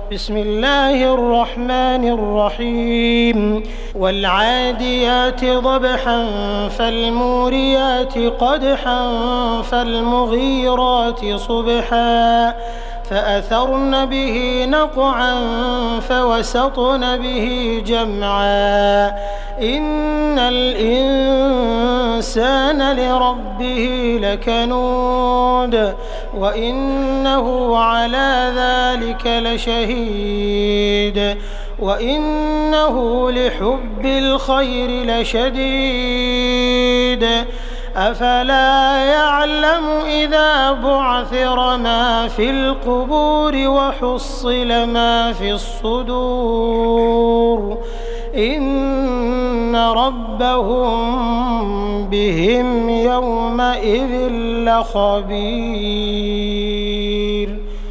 بسم الله الرحمن الرحيم والعاديات ضبحا فالموريات قدحا فالمغيرات صبحا فأثرن به نقعا فوسطن به جمعا إن الإنسان لربه لكنود وإنه على ذلك لشهيد وإنه لحب الخير لشديد أفلا يعلم إذا بعثر ما في القبور وحصل ما في الصدور إن ربهم بهم يومئذ لخبير.